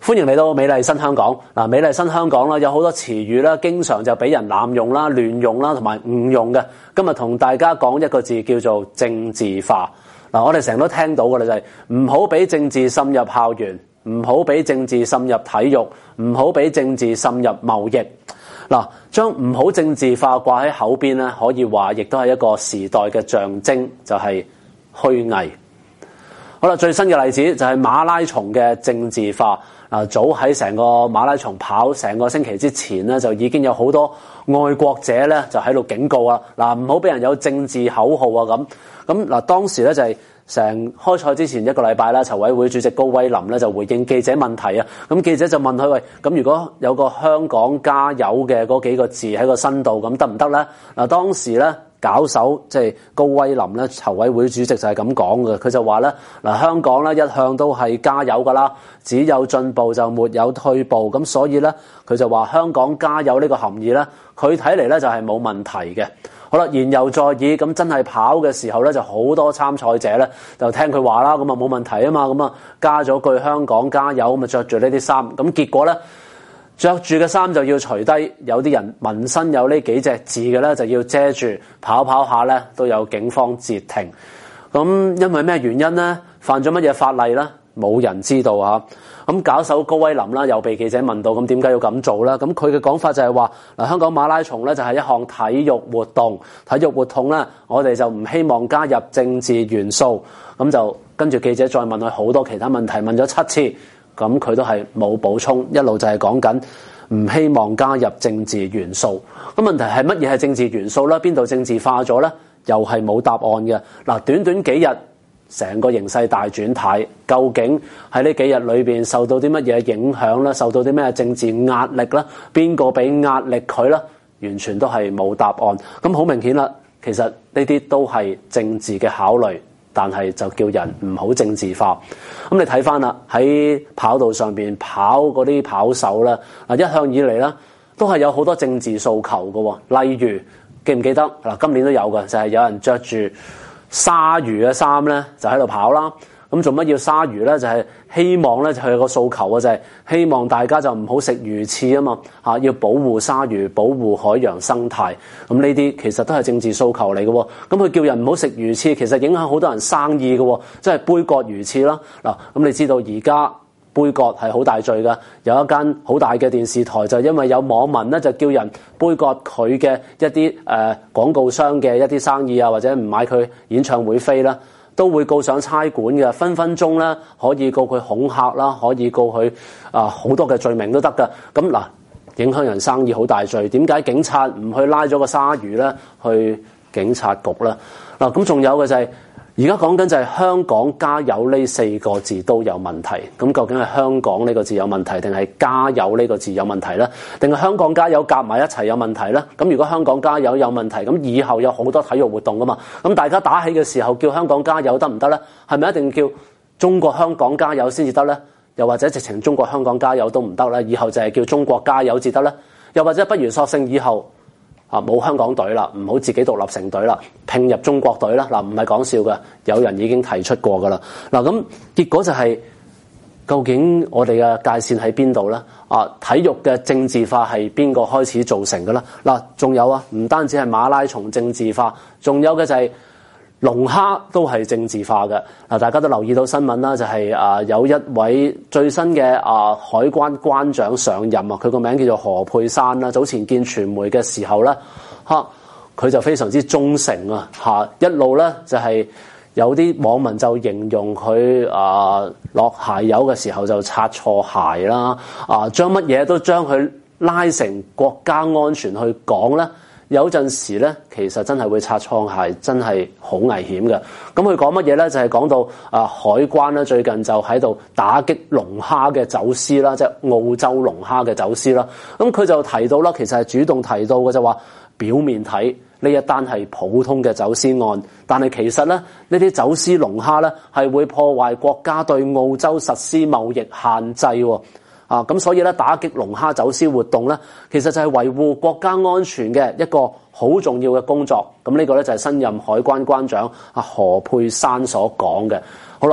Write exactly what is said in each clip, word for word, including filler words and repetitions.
歡迎嚟到美麗新香港。嗱，美麗新香港啦，有好多詞語啦，經常就俾人濫用啦、亂用啦，同埋誤用嘅。今日同大家講一個字叫做政治化。嗱，我哋成日都聽到嘅啦，就係唔好俾政治滲入校園，唔好俾政治滲入體育，唔好俾政治滲入貿易。嗱，將唔好政治化掛喺口邊咧，可以話亦都係一個時代嘅象徵，就係虛偽。好啦，最新嘅例子就係馬拉松嘅政治化。啊，早喺成個馬拉松跑成個星期之前咧，就已經有好多愛國者咧就喺度警告啊！嗱，唔好俾人有政治口號啊咁。咁嗱，當時咧就係成開賽之前一個禮拜啦，籌委會主席高威林咧就回應記者問題啊。咁記者就問佢：喂，咁如果有個香港加油嘅嗰幾個字喺個身度，咁得唔得咧？嗱，當時咧。搞手即係高威林咧，籌委會主席就係咁講嘅。佢就話咧，嗱，香港咧一向都係加油噶啦，只有進步就沒有退步。咁所以咧，佢就話香港加油呢個含義咧，佢睇嚟咧就係冇問題嘅。好啦，言猶在耳，咁真係跑嘅時候咧，就好多參賽者咧就聽佢話啦，咁啊冇問題啊嘛，咁啊加咗句香港加油，咁啊着住呢啲衫，咁結果咧。着住嘅衫就要除低，有啲人紋身有呢幾隻字嘅咧就要遮住，跑跑下咧都有警方截停。咁因為咩原因咧？犯咗乜嘢法例咧？冇人知道啊！咁搞手高威林啦，又被記者問到，咁點解要咁做咧？咁佢嘅講法就係話，嗱，香港馬拉松咧就係一項體育活動，體育活動咧我哋就唔希望加入政治元素。咁就跟住記者再問佢好多其他問題，問咗七次。咁佢都係冇補充，一路就係講緊唔希望加入政治元素。咁問題係乜嘢係政治元素咧？邊度政治化咗咧？又係冇答案嘅。嗱，短短幾日，成個形勢大轉態，究竟喺呢幾日裏邊受到啲乜嘢影響咧？受到啲咩政治壓力咧？邊個俾壓力佢咧？完全都係冇答案。咁好明顯啦，其實呢啲都係政治嘅考慮。但係就叫人唔好政治化。咁你睇翻啦，喺跑道上邊跑嗰啲跑手咧，嗱，一向以嚟咧都係有好多政治訴求嘅。例如記唔記得嗱？今年都有嘅，就係有人着住鯊魚嘅衫咧，就喺度跑啦。咁做乜要鯊魚咧？就係希望咧，就係個訴求啊，就係希望大家就唔好食魚翅啊嘛，嚇，要保護鯊魚，保護海洋生態。咁呢啲其實都係政治訴求嚟嘅。咁佢叫人唔好食魚翅，其實影響好多人生意嘅，即係杯葛魚翅啦。嗱，咁你知道而家杯葛係好大罪㗎，有一間好大嘅電視台就因為有網民咧就叫人杯葛佢嘅一啲誒、呃、廣告商嘅一啲生意啊，或者唔買佢演唱會飛啦。都會告上差館嘅，分分鐘咧可以告佢恐嚇啦，可以告佢啊好多嘅罪名都得㗎。咁嗱，影響人生意好大罪，點解警察唔去拉咗個鯊魚咧？去警察局咧？嗱，咁仲有嘅就係而家講緊就係香港加油呢四個字都有問題。咁究竟係香港呢個字有問題，定係加油呢個字有問題咧？定係香港加油夾埋一齊有問題咧？咁如果香港加油有問題，咁以後有好多體育活動噶嘛？咁大家打氣嘅時候叫香港加油得唔得咧？係咪一定叫中國香港加油先至得咧？又或者直情中國香港加油都唔得咧？以後就係叫中國加油至得咧？又或者不如索性以後啊，冇香港隊啦，唔好自己獨立成隊啦，拼入中國隊啦。嗱，唔係講笑嘅，有人已經提出過噶啦。嗱，咁結果就係、是、究竟我哋嘅界線喺邊度咧？啊，體育嘅政治化係邊個開始造成嘅咧？嗱，仲有啊，唔單止係馬拉松政治化，仲有嘅就係龍蝦都係政治化嘅。嗱，大家都留意到新聞啦，就係、是、啊有一位最新嘅啊海關關長上任啊，佢個名叫做何佩珊啦。早前見傳媒嘅時候咧，嚇、啊、佢就非常之忠誠啊，嚇一路咧就係、是、有啲網民就形容佢啊落鞋油嘅時候就擦錯鞋啦，啊將乜嘢都將佢拉成國家安全去講咧。有陣時咧，其實真係會擦錯鞋，真係好危險嘅。咁佢講乜嘢咧？就係、是、講到啊，海關咧最近就喺度打擊龍蝦嘅走私啦，即係澳洲龍蝦嘅走私啦。咁佢就提到啦，其實係主動提到嘅，就話表面睇呢一單係普通嘅走私案，但係其實咧呢啲走私龍蝦咧係會破壞國家對澳洲實施貿易限制喎。啊，咁所以咧打擊龍蝦走私活動咧，其實就係維護國家安全嘅一個好重要嘅工作。咁呢個咧就係新任海關關長阿何佩珊所講嘅。好啦，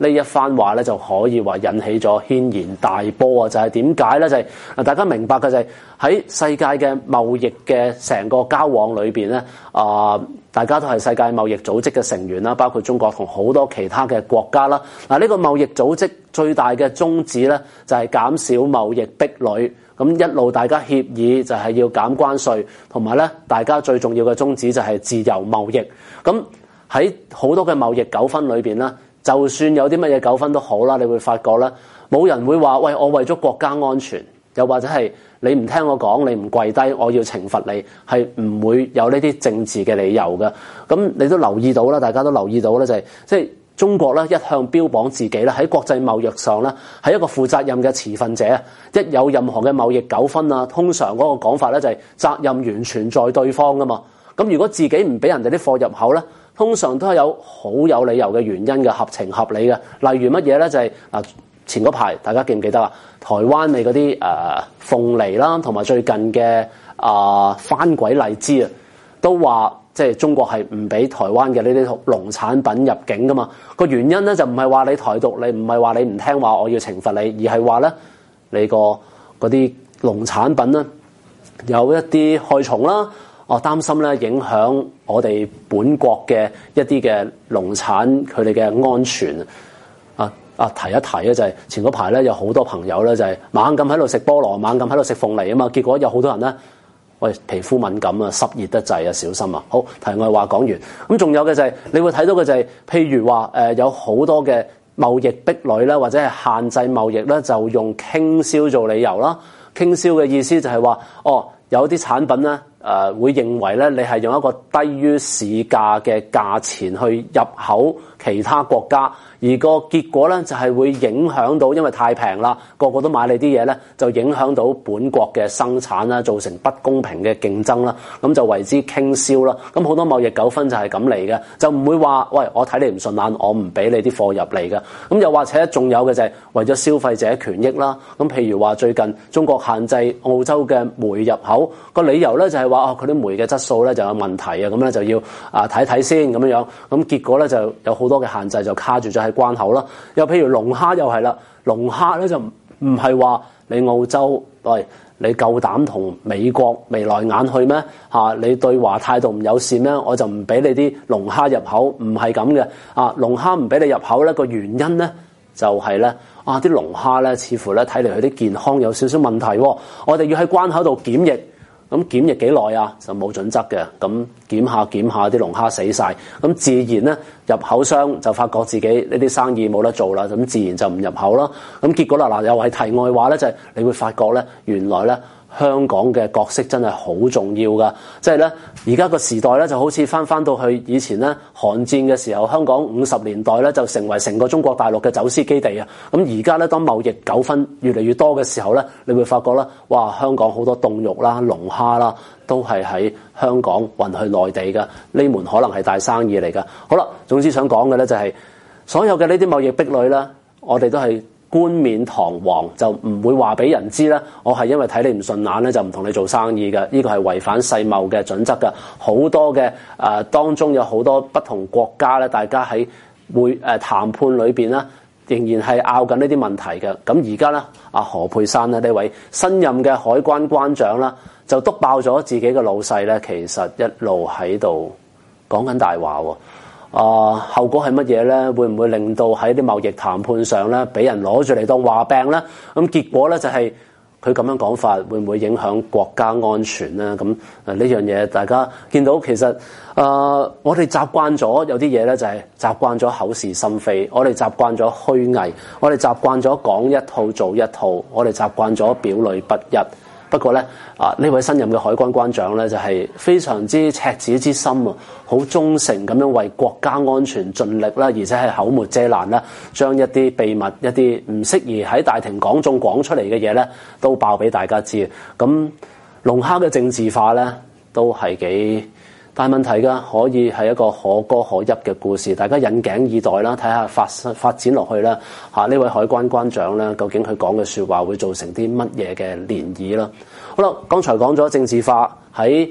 呢一番話咧就可以話引起咗軒然大波啊！就係點解咧？就係、是、大家明白嘅就係喺世界嘅貿易嘅成個交往裏邊咧，啊、呃，大家都係世界貿易組織嘅成員啦，包括中國同好多其他嘅國家啦。嗱，呢個貿易組織最大嘅宗旨咧就係減少貿易壁壘。咁一路大家協議就係要減關稅，同埋咧大家最重要嘅宗旨就係自由貿易。咁喺好多嘅貿易糾紛裏邊咧，就算有啲乜嘢糾紛都好啦，你會發覺咧，冇人會話喂，我為咗國家安全，又或者係你唔聽我講，你唔跪低，我要懲罰你，係唔會有呢啲政治嘅理由嘅。咁你都留意到啦，大家都留意到咧，就係即係中國咧一向標榜自己咧喺國際貿易上咧係一個負責任嘅持份者。一有任何嘅貿易糾紛啊，通常嗰個講法咧就係責任完全在對方噶嘛。咁如果自己唔俾人哋啲貨入口咧，通常都係有好有理由嘅原因嘅，合情合理嘅。例如乜嘢咧？就係、是、嗱，前嗰排大家記唔記得啊？台灣咪嗰啲誒鳳梨啦，同埋最近嘅啊、呃、番鬼荔枝啊，都話即係中國係唔俾台灣嘅呢啲農產品入境噶嘛。個原因咧就唔係話你台獨，你唔係話你唔聽話，我要懲罰你，而係話咧你個嗰啲農產品咧有一啲害蟲啦。我擔心咧影響我哋本國嘅一啲嘅農產佢哋嘅安全啊啊！提一提咧就係、是、前嗰排咧有好多朋友咧就係猛咁喺度食菠蘿，猛咁喺度食鳳梨啊嘛，結果有好多人咧喂皮膚敏感啊，濕熱得滯啊，小心啊！好，題外話講完，咁仲有嘅就係、是、你會睇到嘅就係、是、譬如話誒、呃、有好多嘅貿易壁壘啦，或者係限制貿易咧，就用傾銷做理由啦。傾銷嘅意思就係話哦，有啲產品咧誒、呃、會認為咧你係用一個低於市價嘅價錢去入口其他國家，而個結果咧就係、是、會影響到，因為太平啦，個個都買你啲嘢咧，就影響到本國嘅生產啦，造成不公平嘅競爭啦，咁就為之傾銷啦。咁好多貿易糾紛就係咁嚟嘅，就唔會話喂，我睇你唔順眼，我唔俾你啲貨入嚟嘅。咁又或者仲有嘅就係為咗消費者權益啦。咁譬如話最近中國限制澳洲嘅煤入口，個理由咧就係話啊佢啲煤嘅質素咧就有問題啊，咁咧就要啊睇睇先咁樣樣。咁結果咧就有好多嘅限制就卡住咗喺關口啦。又譬如龍蝦又係啦，龍蝦咧就唔係話你澳洲喂你夠膽同美國眉來眼去咩？嚇你對華態度唔友善咩？我就唔俾你啲龍蝦入口，唔係咁嘅。啊龍蝦唔俾你入口咧個原因咧就係咧啊啲龍蝦咧似乎咧睇嚟佢啲健康有少少問題喎，我哋要喺關口度檢疫。咁檢疫幾耐啊？就冇準則嘅。咁檢下檢下啲龍蝦死晒，咁自然咧入口商就發覺自己呢啲生意冇得做啦，咁自然就唔入口啦。咁結果啦嗱，又係題外話咧，就係、是、你會發覺咧，原來咧香港嘅角色真係好重要噶。即係咧而家個時代咧就好似翻翻到去以前咧韓戰嘅時候，香港五十年代咧就成為成個中國大陸嘅走私基地啊。咁而家咧當貿易糾紛越嚟越多嘅時候咧，你會發覺咧，哇！香港好多凍肉啦、龍蝦啦，都係喺香港運去內地㗎。呢門可能係大生意嚟㗎。好啦，總之想講嘅咧就係、是、所有嘅呢啲貿易壁壘咧，我哋都係冠冕堂皇，就唔會話俾人知咧。我係因為睇你唔順眼咧，就唔同你做生意嘅。呢個係違反世貿嘅準則㗎。好多嘅誒、呃、當中有好多不同國家咧，大家喺會誒談判裏邊咧，仍然係拗緊呢啲問題嘅。咁而家咧，阿何佩珊咧呢位新任嘅海關關長啦，就篤爆咗自己嘅老細咧，其實一路喺度講緊大話喎。啊、呃，後果係乜嘢咧？會唔會令到喺啲貿易談判上咧，俾人攞住嚟當話柄咧？咁結果咧就係佢咁樣講法，會唔會影響國家安全咧？咁啊呢樣嘢，大家見到其實啊、呃，我哋習慣咗有啲嘢咧，就係習慣咗口是心非，我哋習慣咗虛偽，我哋習慣咗講一套做一套，我哋習慣咗表裏不一。不過咧，啊呢位新任嘅海關關長咧，就係非常之赤子之心啊，好忠誠咁樣為國家安全盡力啦，而且係口沒遮攔啦，將一啲秘密、一啲唔適宜喺大庭廣眾講出嚟嘅嘢咧，都爆俾大家知。咁龍蝦嘅政治化咧，都係幾大問題㗎，可以係一個可歌可泣嘅故事，大家引頸以待啦，睇下發發展落去啦。嚇、啊，呢位海關關長咧，究竟佢講嘅説話會造成啲乜嘢嘅漣漪啦？好啦，剛才講咗政治化喺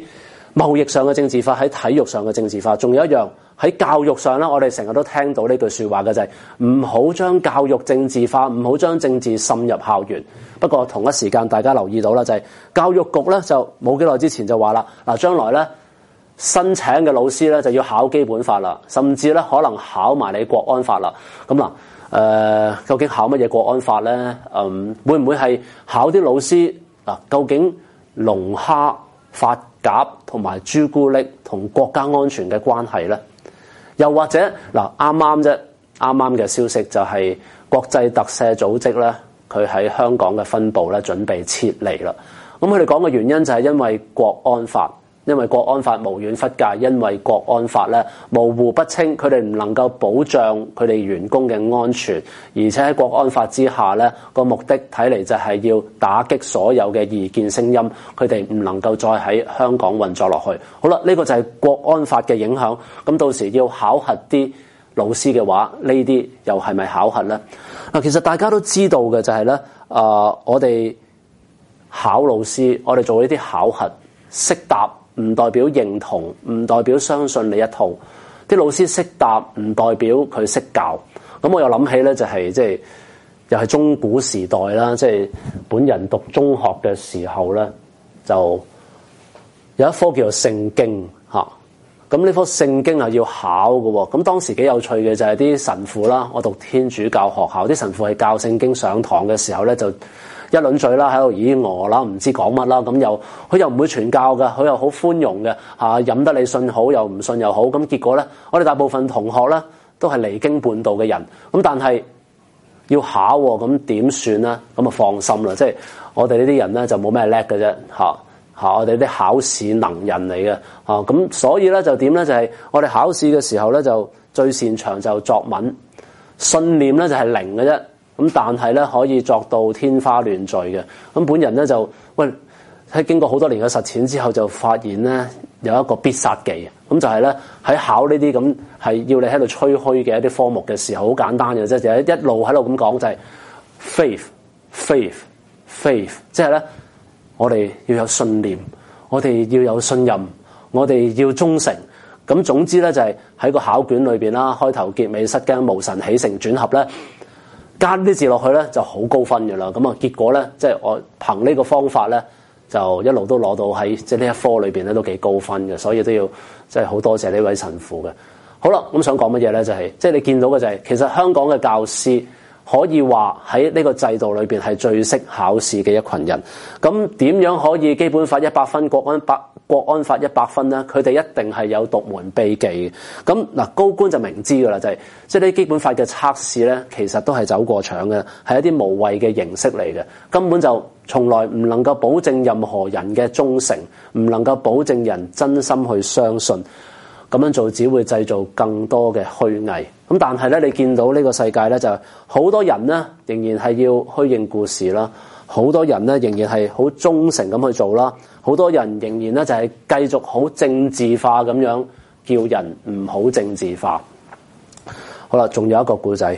貿易上嘅政治化，喺體育上嘅政治化，仲有一樣喺教育上咧，我哋成日都聽到呢句說話嘅就係唔好將教育政治化，唔好將政治滲入校園。不過同一時間，大家留意到啦，就係教育局咧就冇幾耐之前就話啦，嗱將來咧新請嘅老師咧就要考基本法啦，甚至咧可能考埋你國安法啦。咁嗱，誒、呃、究竟考乜嘢國安法咧？嗯，會唔會係考啲老師嗱？究竟龍蝦、發鴿同埋朱古力同國家安全嘅關係咧？又或者嗱，啱啱啫，啱啱嘅消息就係國際特赦組織咧，佢喺香港嘅分部咧準備撤離啦。咁佢哋講嘅原因就係因為國安法，因為國安法無遠弗屆，因為國安法咧模糊不清，佢哋唔能夠保障佢哋員工嘅安全，而且喺國安法之下咧個目的睇嚟就係要打擊所有嘅異見聲音，佢哋唔能夠再喺香港運作落去。好啦，呢個就係國安法嘅影響。咁到時要考核啲老師嘅話，呢啲又係咪考核咧？嗱，其實大家都知道嘅就係咧，啊，我哋考老師，我哋做呢啲考核，識答唔代表認同，唔代表相信你一套。啲老師識答唔代表佢識教。咁我又諗起咧，就係即係又係中古時代啦，即係本人讀中學嘅時候咧，就有一科叫做聖經嚇。咁呢科聖經係要考嘅喎。咁當時幾有趣嘅就係啲神父啦，我讀天主教學校，啲神父係教聖經上堂嘅時候咧就一輪嘴啦，喺度咦我啦，唔知講乜啦，咁又佢又唔會傳教嘅，佢又好寬容嘅嚇，飲得你信好又唔信又好，咁結果咧，我哋大部分同學咧都係離經叛道嘅人，咁但係要考喎，咁點算咧？咁啊放心啦，即係我哋呢啲人咧就冇咩叻嘅啫嚇嚇，我哋啲考試能人嚟嘅嚇，咁所以咧就點咧？就係我哋考試嘅時候咧就最擅長就作文，信念咧就係零嘅啫。咁但係咧可以作到天花亂墜嘅。咁本人咧就喂喺經過好多年嘅實踐之後，就發現咧有一個必殺技。咁就係咧喺考呢啲咁係要你喺度吹噓嘅一啲科目嘅時候，好簡單嘅啫，就係一路喺度咁講就係 faith faith faith， 即係咧我哋要有信念，我哋要有信任，我哋要忠誠。咁總之咧就係喺個考卷裏邊啦，開頭結尾失驚無神起承轉合咧。加啲字落去咧就好高分嘅啦，咁啊結果咧即係我憑呢個方法咧就一路都攞到喺即係呢一科裏邊咧都幾高分嘅，所以都要即係好多謝呢位神父嘅。好啦，咁想講乜嘢咧？就係即係你見到嘅就係、是、其實香港嘅教師可以話喺呢個制度裏邊係最識考試嘅一群人。咁點樣可以基本法一百分，國安百國安法一百分咧？佢哋一定係有獨門秘技嘅。咁嗱，高官就明知噶啦，就係即係呢基本法嘅測試咧，其實都係走過場嘅，係一啲無謂嘅形式嚟嘅，根本就從來唔能夠保證任何人嘅忠誠，唔能夠保證人真心去相信。咁樣做只會製造更多嘅虛偽。咁但係咧，你見到呢個世界咧，就好多人咧仍然係要虛應故事啦，好多人咧仍然係好忠誠咁去做啦，好多人仍然咧就係繼續好政治化咁樣叫人唔好政治化。好啦，仲有一個故仔，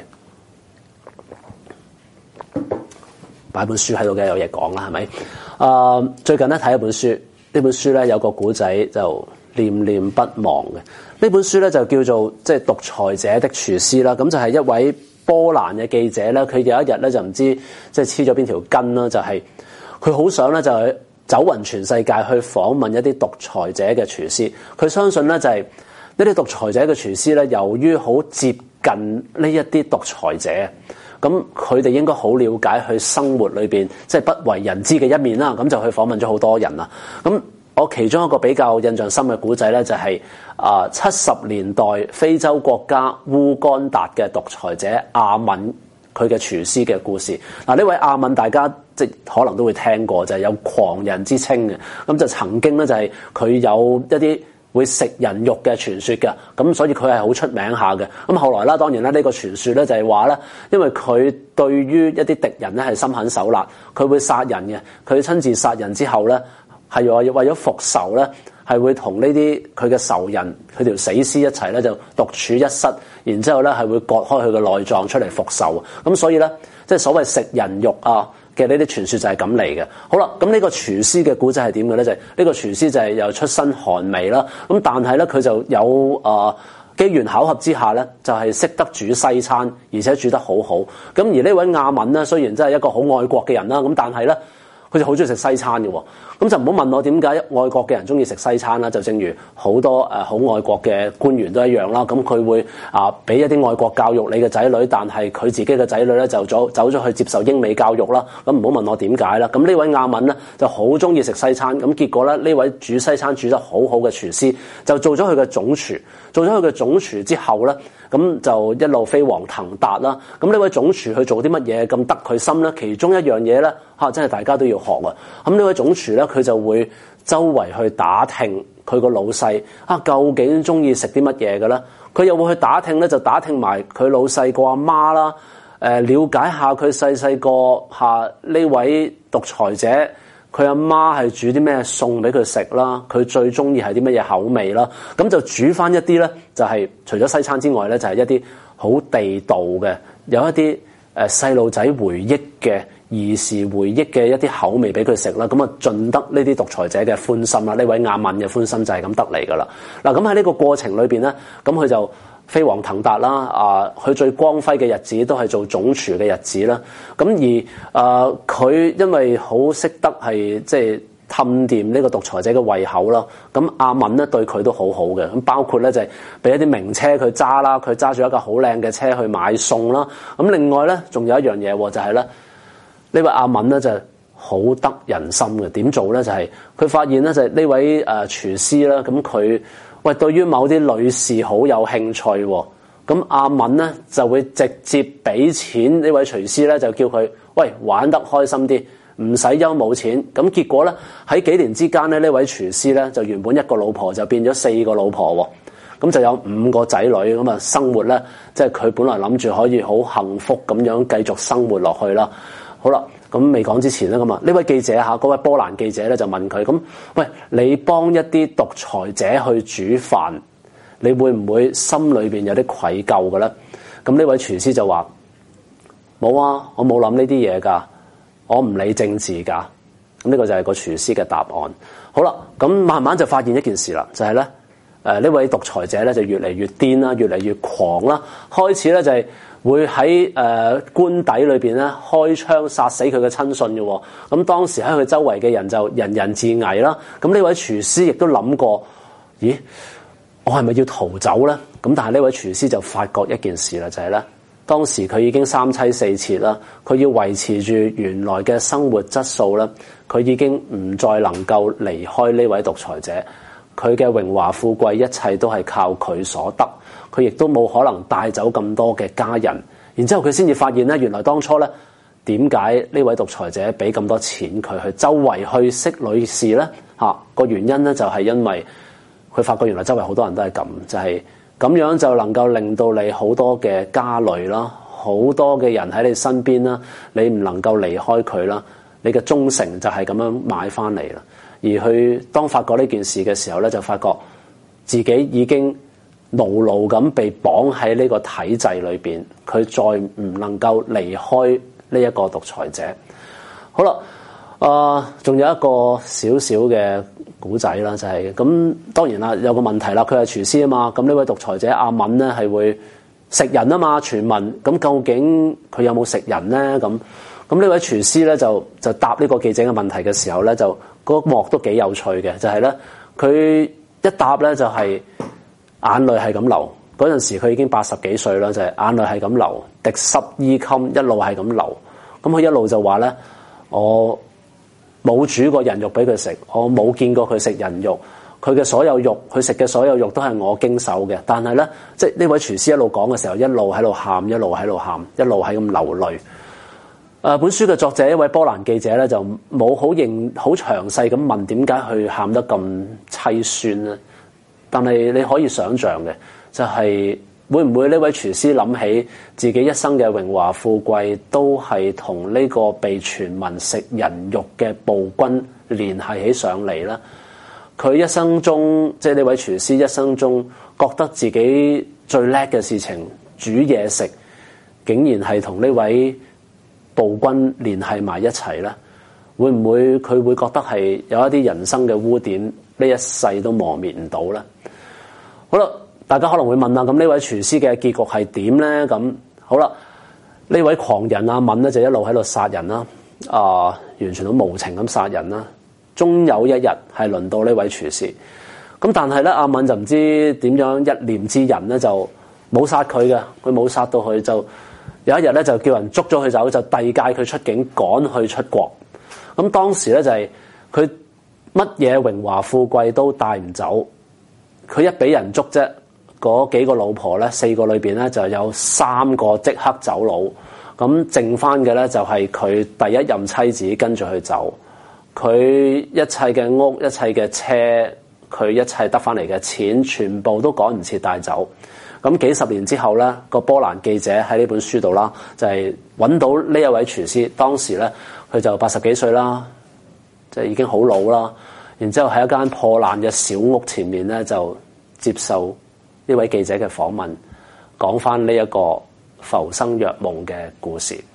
擺本書喺度嘅有嘢講啦，係咪？啊，最近咧睇一本書，呢本書咧有個故仔就念念不忘嘅。呢本書咧就叫做即係獨裁者的廚師啦。咁就係一位波蘭嘅記者咧，佢有一日咧就唔知即係黐咗邊條筋啦，就係佢好想咧就係走勻全世界去訪問一啲獨裁者嘅廚師。佢相信咧就係呢啲獨裁者嘅廚師咧，由於好接近呢一啲獨裁者，咁佢哋應該好了解佢生活裏邊即係不為人知嘅一面啦。咁就去訪問咗好多人啦。咁我其中一個比較印象深嘅古仔咧，就係啊七十年代非洲國家烏干達嘅獨裁者阿敏佢嘅廚師嘅故事。嗱，呢位阿敏大家即可能都會聽過，就係有狂人之稱嘅。咁就曾經咧就係佢有一啲會食人肉嘅傳說嘅，咁所以佢係好出名下嘅。咁後來啦，當然啦，呢個傳說咧就係話咧，因為佢對於一啲敵人咧係心狠手辣，佢會殺人嘅。佢親自殺人之後咧，係話為咗復仇咧，係會同呢啲佢嘅仇人佢條死屍一齊咧就獨處一室，然之後咧係會割開佢嘅內臟出嚟復仇。咁所以咧，即係所謂食人肉啊， 嘅呢啲傳說就係咁嚟嘅。好啦，咁呢個廚師嘅古仔係點嘅咧？就係、是、呢個廚師就係又出身寒微啦，咁但係咧佢就有誒機緣巧合之下咧，就係、是、識得煮西餐，而且煮得好好。咁而呢位亞敏咧，雖然真係一個好愛國嘅人啦，咁但係咧佢就好中意食西餐嘅喎。咁就唔好問我點解愛國嘅人中意食西餐啦，就正如好多誒好愛國嘅官員都一樣啦。咁佢會啊俾一啲愛國教育你嘅仔女，但係佢自己嘅仔女咧就走走咗去接受英美教育啦。咁唔好問我點解啦。咁呢位亞敏咧就好中意食西餐，咁結果咧呢位煮西餐煮得好好嘅廚師就做咗佢嘅總廚，做咗佢嘅總廚之後咧，咁就一路飛黃騰達啦。咁呢位總廚去做啲乜嘢咁得佢心咧？其中一樣嘢咧嚇，真係大家都要學啊！咁呢位總廚咧，佢就會周圍去打聽佢個老細啊，究竟中意食啲乜嘢嘅咧？佢又會去打聽咧，就打聽埋佢老細個阿媽啦，誒、呃，了解下佢細細個嚇呢位獨裁者，佢阿媽係煮啲咩餸俾佢食啦，佢最中意係啲乜嘢口味啦，咁就煮翻一啲咧，就係、是、除咗西餐之外咧，就係、是、一啲好地道嘅，有一啲誒細路仔回憶嘅。兒時回憶嘅一啲口味俾佢食啦，咁啊盡得呢啲獨裁者嘅歡心啦，呢位亞敏嘅歡心就係咁得嚟噶啦。嗱，咁喺呢個過程裏邊咧，咁佢就飛黃騰達啦，啊，佢最光輝嘅日子都係做總廚嘅日子啦。咁而啊，佢因為好識得係即係氹掂呢個獨裁者嘅胃口啦，咁亞敏咧對佢都好好嘅，咁包括咧就係俾一啲名車佢揸啦，佢揸住一架好靚嘅車去買餸啦。咁另外咧仲有一樣嘢就係咧。呢位亞敏咧就好得人心嘅，點做咧？就係、是、佢發現咧就係呢位誒廚師啦，咁佢喂對於某啲女士好有興趣喎，咁亞敏咧就會直接俾錢呢位廚師咧，就叫佢喂玩得開心啲，唔使憂冇錢。咁結果咧喺幾年之間咧，呢位廚師咧就原本一個老婆就變咗四個老婆喎，咁就有五個仔女，咁啊生活咧即係佢本來諗住可以好幸福咁樣繼續生活落去啦。好啦，咁未講之前咧，咁啊呢位記者嚇，嗰位波蘭記者咧就問佢：咁喂，你幫一啲獨裁者去煮飯，你會唔會心裏邊有啲愧疚嘅咧？咁呢位廚師就話：冇啊，我冇諗呢啲嘢㗎，我唔理政治㗎。咁呢個就係個廚師嘅答案。好啦，咁慢慢就發現一件事啦，就係咧，誒呢位獨裁者咧就越嚟越癲啦，越嚟越狂啦，開始咧就係、是。會喺誒、呃、官邸裏邊咧開槍殺死佢嘅親信嘅喎，咁當時喺佢周圍嘅人就人人自危啦。咁呢位廚師亦都諗過，咦，我係咪要逃走咧？咁但係呢位廚師就發覺一件事啦，就係、是、咧，當時佢已經三妻四妾啦，佢要維持住原來嘅生活質素啦，佢已經唔再能夠離開呢位獨裁者，佢嘅榮華富貴一切都係靠佢所得。佢亦都冇可能帶走咁多嘅家人，然之後佢先至發現咧，原來當初咧點解呢位獨裁者俾咁多錢佢去周圍去識女士咧？嚇，個原因咧就係因為佢發覺原來周圍好多人都係咁，就係咁樣就能夠令到你好多嘅家累啦，好多嘅人喺你身邊啦，你唔能夠離開佢啦，你嘅忠誠就係咁樣買翻嚟啦。而佢當發覺呢件事嘅時候咧，就發覺自己已經牢牢咁被綁喺呢個體制裏邊，佢再唔能夠離開呢一個獨裁者。好啦，啊、呃，仲有一個少少嘅古仔啦，就係、是、咁。當然啦，有個問題啦，佢係廚師啊嘛，咁呢位獨裁者亞敏咧係會食人啊嘛，傳聞。咁究竟佢有冇食人咧？咁咁呢位廚師咧就就答呢個記者嘅問題嘅時候咧，就嗰幕都幾有趣嘅，就係咧佢一答咧就係、是。眼淚係咁流，嗰陣時佢已經八十幾歲啦，就係、是、眼淚係咁流，滴濕衣襟，一路係咁流。咁佢一路就話咧：我冇煮過人肉俾佢食，我冇見過佢食人肉，佢嘅所有肉，佢食嘅所有肉都係我經手嘅。但係咧，即係呢位廚師一路講嘅時候，一路喺度喊，一路喺度喊，一路喺咁流淚。誒、呃，本書嘅作者一位波蘭記者咧，就冇好認好詳細咁問點解佢喊得咁凄酸咧？但係你可以想像嘅，就係、是、會唔會呢位廚師諗起自己一生嘅榮華富貴，都係同呢個被傳聞食人肉嘅暴君聯繫起上嚟咧？佢一生中，即係呢位廚師一生中，覺得自己最叻嘅事情煮嘢食，竟然係同呢位暴君聯繫埋一齊咧？會唔會佢會覺得係有一啲人生嘅污點，呢一世都磨滅唔到咧？好啦，大家可能會問啦，咁呢位廚師嘅結局係點咧？咁好啦，呢位狂人阿敏咧就一路喺度殺人啦，啊、呃，完全都無情咁殺人啦。終有一日係輪到呢位廚師，咁但係咧阿敏就唔知點樣一念之仁咧就冇殺佢嘅，佢冇殺到佢，就有一日咧就叫人捉咗佢走，就遞解佢出境，趕去出國。咁當時咧就係佢乜嘢榮華富貴都帶唔走，佢一俾人捉啫，嗰幾個老婆咧四個裏邊咧就有三個即刻走佬，咁剩翻嘅咧就係佢第一任妻子跟住去走。佢一切嘅屋、一切嘅車、佢一切得翻嚟嘅錢，全部都趕唔切帶走。咁幾十年之後咧，個波蘭記者喺呢本書度啦，就係、是、揾到呢一位廚師。當時咧，佢就八十幾歲啦，即係已經好老啦。然之後喺一間破爛嘅小屋前面咧，就接受呢位記者嘅訪問，講翻呢一個浮生若夢嘅故事。